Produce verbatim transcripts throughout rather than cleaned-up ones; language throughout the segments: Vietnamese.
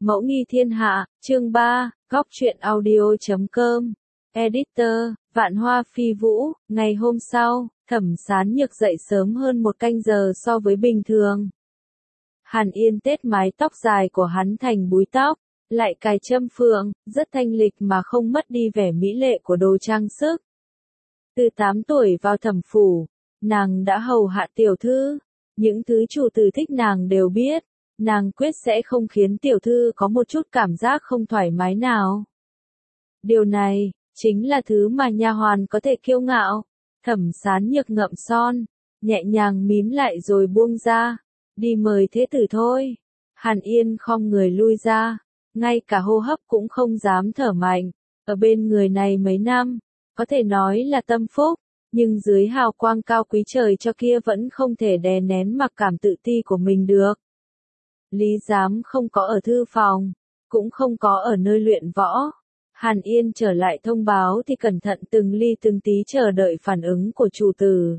Mẫu nghi thiên hạ, chương ba, góc truyện audio chấm com. Editor, Vạn Hoa Phi Vũ. Ngày hôm sau, Thẩm Sán Nhược dậy sớm hơn một canh giờ so với bình thường. Hàn Yên tết mái tóc dài của hắn thành búi tóc, lại cài châm phượng, rất thanh lịch mà không mất đi vẻ mỹ lệ của đồ trang sức. Từ tám tuổi vào thẩm phủ, nàng đã hầu hạ tiểu thư, những thứ chủ tử thích nàng đều biết, nàng quyết sẽ không khiến tiểu thư có một chút cảm giác không thoải mái nào. Điều này, chính là thứ mà nha hoàn có thể kiêu ngạo. Thẩm Sán Nhược ngậm son, nhẹ nhàng mím lại rồi buông ra, đi mời thế tử thôi. Hàn Yên khom người lui ra, ngay cả hô hấp cũng không dám thở mạnh, ở bên người này mấy năm, có thể nói là tâm phúc, nhưng dưới hào quang cao quý trời cho kia vẫn không thể đè nén mặc cảm tự ti của mình được. Lý Giám không có ở thư phòng, cũng không có ở nơi luyện võ. Hàn Yên trở lại thông báo thì cẩn thận từng ly từng tí chờ đợi phản ứng của chủ tử.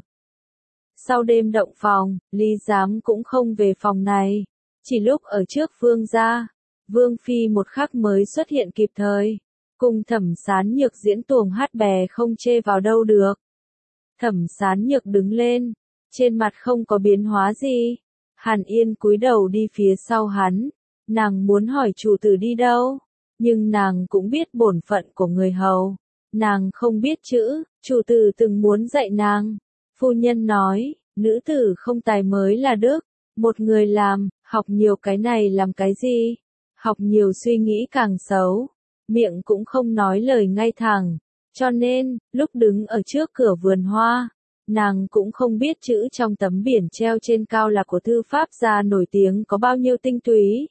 Sau đêm động phòng, Lý Giám cũng không về phòng này, chỉ lúc ở trước Vương gia, Vương Phi một khắc mới xuất hiện kịp thời, cùng Thẩm Sán Nhược diễn tuồng hát bè không chê vào đâu được. Thẩm Sán Nhược đứng lên, trên mặt không có biến hóa gì. Hàn Yên cúi đầu đi phía sau hắn, nàng muốn hỏi chủ tử đi đâu, nhưng nàng cũng biết bổn phận của người hầu, nàng không biết chữ, chủ tử từng muốn dạy nàng. Phu nhân nói, nữ tử không tài mới là đức, một người làm, học nhiều cái này làm cái gì, học nhiều suy nghĩ càng xấu, miệng cũng không nói lời ngay thẳng, cho nên, lúc đứng ở trước cửa vườn hoa, nàng cũng không biết chữ trong tấm biển treo trên cao là của thư pháp gia nổi tiếng có bao nhiêu tinh túy.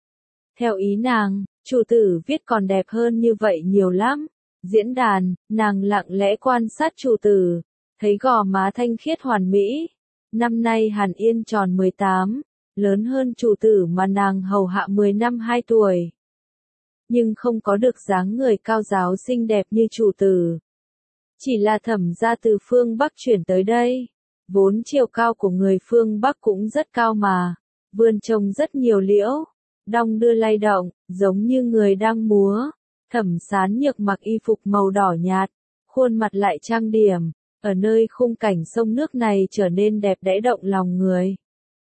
Theo ý nàng, chủ tử viết còn đẹp hơn như vậy nhiều lắm. Diễn đàn, nàng lặng lẽ quan sát chủ tử, thấy gò má thanh khiết hoàn mỹ. Năm nay Hàn Yên tròn mười tám, lớn hơn chủ tử mà nàng hầu hạ mười năm hai tuổi. Nhưng không có được dáng người cao giáo xinh đẹp như chủ tử. Chỉ là Thẩm gia từ phương Bắc chuyển tới đây, vốn chiều cao của người phương Bắc cũng rất cao mà, vườn trồng rất nhiều liễu, đong đưa lay động, giống như người đang múa. Thẩm Sán Nhược mặc y phục màu đỏ nhạt, khuôn mặt lại trang điểm, ở nơi khung cảnh sông nước này trở nên đẹp đẽ động lòng người.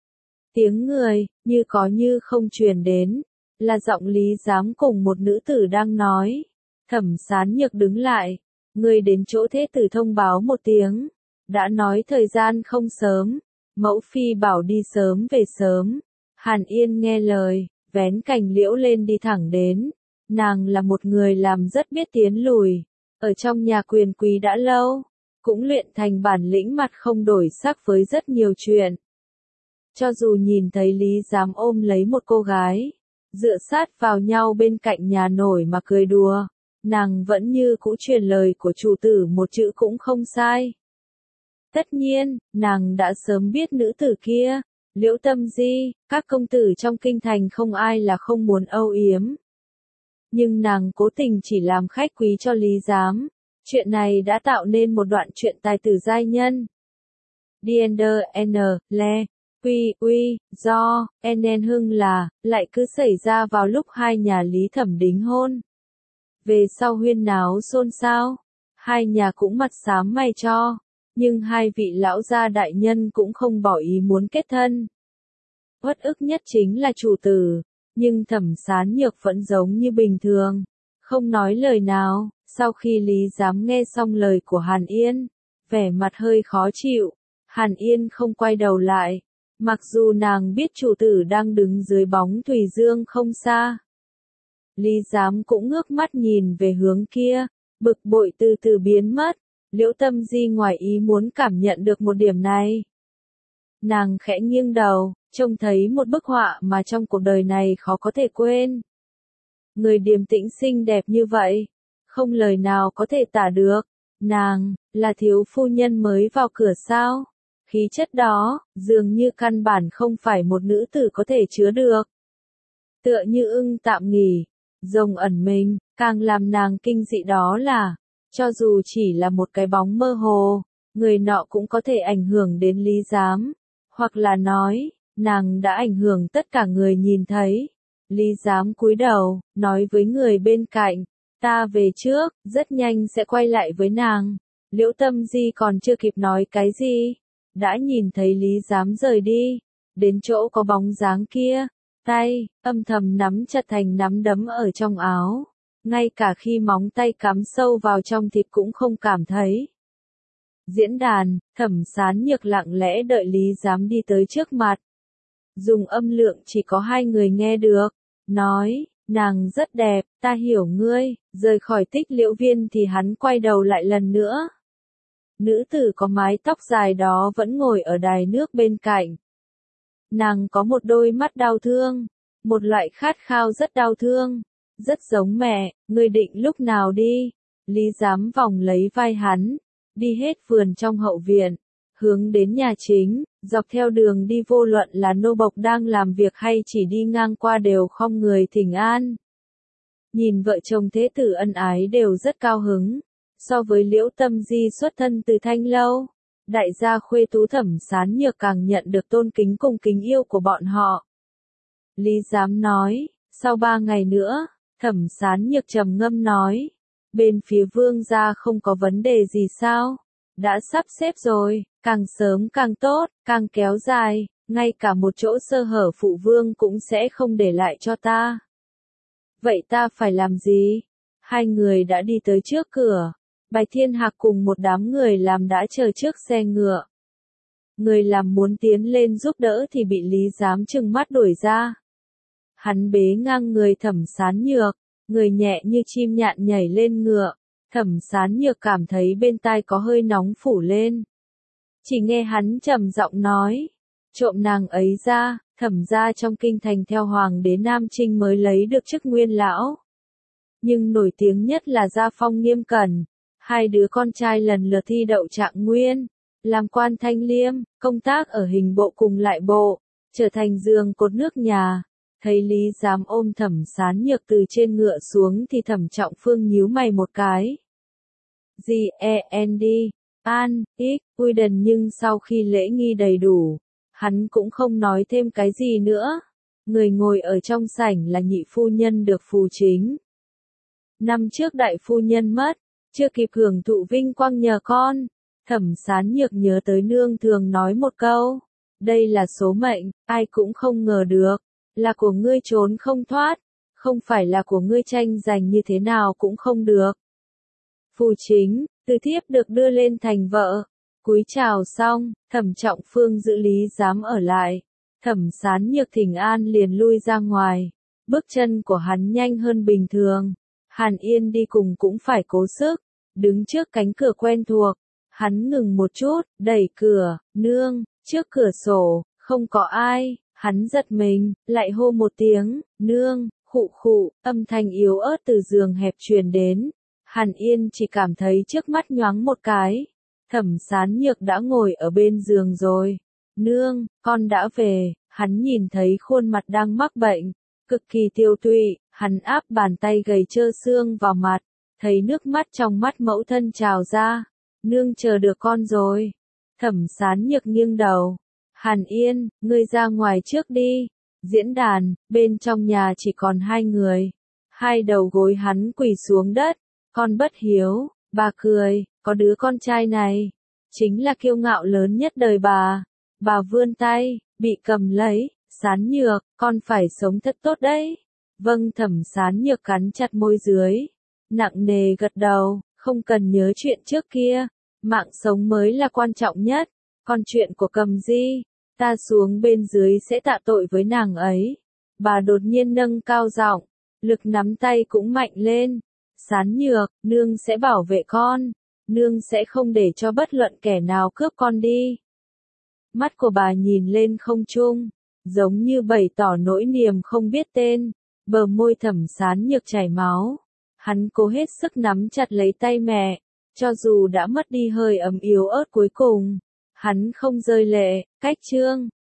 Tiếng người, như có như không truyền đến, là giọng Lý Giám cùng một nữ tử đang nói. Thẩm Sán Nhược đứng lại, người đến chỗ thế tử thông báo một tiếng, đã nói thời gian không sớm, mẫu phi bảo đi sớm về sớm. Hàn Yên nghe lời, vén cành liễu lên đi thẳng đến. Nàng là một người làm rất biết tiến lùi, ở trong nhà quyền quý đã lâu, cũng luyện thành bản lĩnh mặt không đổi sắc với rất nhiều chuyện. Cho dù nhìn thấy Lý Giám ôm lấy một cô gái, dựa sát vào nhau bên cạnh nhà nổi mà cười đùa, nàng vẫn như cũ truyền lời của chủ tử một chữ cũng không sai. Tất nhiên, nàng đã sớm biết nữ tử kia, Liễu Tâm Di, các công tử trong kinh thành không ai là không muốn âu yếm. Nhưng nàng cố tình chỉ làm khách quý cho Lý Giám, chuyện này đã tạo nên một đoạn chuyện tài tử giai nhân. Diender N, Le, Quy, Uy, Do, Nen Hưng là, lại cứ xảy ra vào lúc hai nhà Lý Thẩm đính hôn. Về sau huyên náo xôn xao, hai nhà cũng mặt xám mày cho, nhưng hai vị lão gia đại nhân cũng không bỏ ý muốn kết thân. Uất ức nhất chính là chủ tử, nhưng Thẩm Sán Nhược vẫn giống như bình thường, không nói lời nào. Sau khi Lý Giám nghe xong lời của Hàn Yên, vẻ mặt hơi khó chịu, Hàn Yên không quay đầu lại, mặc dù nàng biết chủ tử đang đứng dưới bóng thủy dương không xa. Lý Giám cũng ngước mắt nhìn về hướng kia, bực bội từ từ biến mất. Liễu Tâm Di ngoài ý muốn cảm nhận được một điểm này. Nàng khẽ nghiêng đầu, trông thấy một bức họa mà trong cuộc đời này khó có thể quên. Người điềm tĩnh xinh đẹp như vậy, không lời nào có thể tả được. Nàng, là thiếu phu nhân mới vào cửa sao? Khí chất đó, dường như căn bản không phải một nữ tử có thể chứa được. Tựa như ưng tạm nghỉ, rồng ẩn mình, càng làm nàng kinh dị đó là, cho dù chỉ là một cái bóng mơ hồ, người nọ cũng có thể ảnh hưởng đến Lý Giám, hoặc là nói, nàng đã ảnh hưởng tất cả người nhìn thấy. Lý Giám cúi đầu, nói với người bên cạnh, ta về trước, rất nhanh sẽ quay lại với nàng. Liễu Tâm Di còn chưa kịp nói cái gì, đã nhìn thấy Lý Giám rời đi, đến chỗ có bóng dáng kia, tay, âm thầm nắm chặt thành nắm đấm ở trong áo, ngay cả khi móng tay cắm sâu vào trong thịt cũng không cảm thấy. Diễn đàn, Thẩm Sán Nhược lặng lẽ đợi Lý Giám đi tới trước mặt. Dùng âm lượng chỉ có hai người nghe được, nói, nàng rất đẹp, ta hiểu ngươi, rời khỏi Tích Liễu Viên thì hắn quay đầu lại lần nữa. Nữ tử có mái tóc dài đó vẫn ngồi ở đài nước bên cạnh. Nàng có một đôi mắt đau thương, một loại khát khao rất đau thương, rất giống mẹ, ngươi định lúc nào đi? Lý Giám vòng lấy vai hắn, đi hết vườn trong hậu viện, hướng đến nhà chính, dọc theo đường đi vô luận là nô bộc đang làm việc hay chỉ đi ngang qua đều khom người thỉnh an. Nhìn vợ chồng thế tử ân ái đều rất cao hứng, so với Liễu Tâm Di xuất thân từ Thanh Lâu, đại gia khuê tú Thẩm Sán Nhược càng nhận được tôn kính cùng kính yêu của bọn họ. Lý Giám nói, sau ba ngày nữa, Thẩm Sán Nhược trầm ngâm nói, bên phía vương gia không có vấn đề gì sao? Đã sắp xếp rồi, càng sớm càng tốt, càng kéo dài, ngay cả một chỗ sơ hở phụ vương cũng sẽ không để lại cho ta. Vậy ta phải làm gì? Hai người đã đi tới trước cửa, Bạch Thiên Hạc cùng một đám người làm đã chờ trước xe ngựa. Người làm muốn tiến lên giúp đỡ thì bị Lý Giám trừng mắt đuổi ra. Hắn bế ngang người Thẩm Sán Nhược, người nhẹ như chim nhạn nhảy lên ngựa. Thẩm Sán Nhược cảm thấy bên tai có hơi nóng phủ lên. Chỉ nghe hắn trầm giọng nói, trộm nàng ấy ra, Thẩm gia trong kinh thành theo hoàng đế Nam Trinh mới lấy được chức nguyên lão. Nhưng nổi tiếng nhất là gia phong nghiêm cẩn, hai đứa con trai lần lượt thi đậu trạng nguyên, làm quan thanh liêm, công tác ở hình bộ cùng lại bộ, trở thành giường cột nước nhà. Thấy Lý Giám ôm Thẩm Sán Nhược từ trên ngựa xuống thì Thẩm Trọng Phương nhíu mày một cái. G E N D, An, X, Uiden nhưng sau khi lễ nghi đầy đủ, hắn cũng không nói thêm cái gì nữa. Người ngồi ở trong sảnh là nhị phu nhân được phù chính. Năm trước đại phu nhân mất, chưa kịp hưởng thụ vinh quang nhờ con. Thẩm Sán Nhược nhớ tới nương thường nói một câu, đây là số mệnh, ai cũng không ngờ được, là của ngươi trốn không thoát, không phải là của ngươi tranh giành như thế nào cũng không được. Phù chính, từ thiếp được đưa lên thành vợ. Cúi chào xong, Thẩm Trọng Phương giữ Lý Giám ở lại. Thẩm Sán Nhược thỉnh an liền lui ra ngoài. Bước chân của hắn nhanh hơn bình thường. Hàn Yên đi cùng cũng phải cố sức. Đứng trước cánh cửa quen thuộc. Hắn ngừng một chút, đẩy cửa, nương, trước cửa sổ, không có ai. Hắn giật mình, lại hô một tiếng, nương, khụ khụ, âm thanh yếu ớt từ giường hẹp truyền đến. Hàn Yên chỉ cảm thấy trước mắt nhoáng một cái. Thẩm Sán Nhược đã ngồi ở bên giường rồi. Nương, con đã về. Hắn nhìn thấy khuôn mặt đang mắc bệnh, cực kỳ tiêu tụy, hắn áp bàn tay gầy trơ xương vào mặt, thấy nước mắt trong mắt mẫu thân trào ra. Nương chờ được con rồi. Thẩm Sán Nhược nghiêng đầu. Hàn Yên, ngươi ra ngoài trước đi. Diễn đàn, bên trong nhà chỉ còn hai người. Hai đầu gối hắn quỳ xuống đất. Con bất hiếu, bà cười, có đứa con trai này, chính là kiêu ngạo lớn nhất đời bà. Bà vươn tay, bị cầm lấy, Sán Nhược, con phải sống thật tốt đấy. Vâng. Thẩm Sán Nhược cắn chặt môi dưới, nặng nề gật đầu, không cần nhớ chuyện trước kia, mạng sống mới là quan trọng nhất, còn chuyện của Cầm Di, ta xuống bên dưới sẽ tạ tội với nàng ấy. Bà đột nhiên nâng cao giọng, lực nắm tay cũng mạnh lên. Sán Nhược, nương sẽ bảo vệ con, nương sẽ không để cho bất luận kẻ nào cướp con đi. Mắt của bà nhìn lên không trung, giống như bày tỏ nỗi niềm không biết tên, bờ môi Thẩm Sán Nhược chảy máu. Hắn cố hết sức nắm chặt lấy tay mẹ, cho dù đã mất đi hơi ấm yếu ớt cuối cùng, hắn không rơi lệ. Cách chương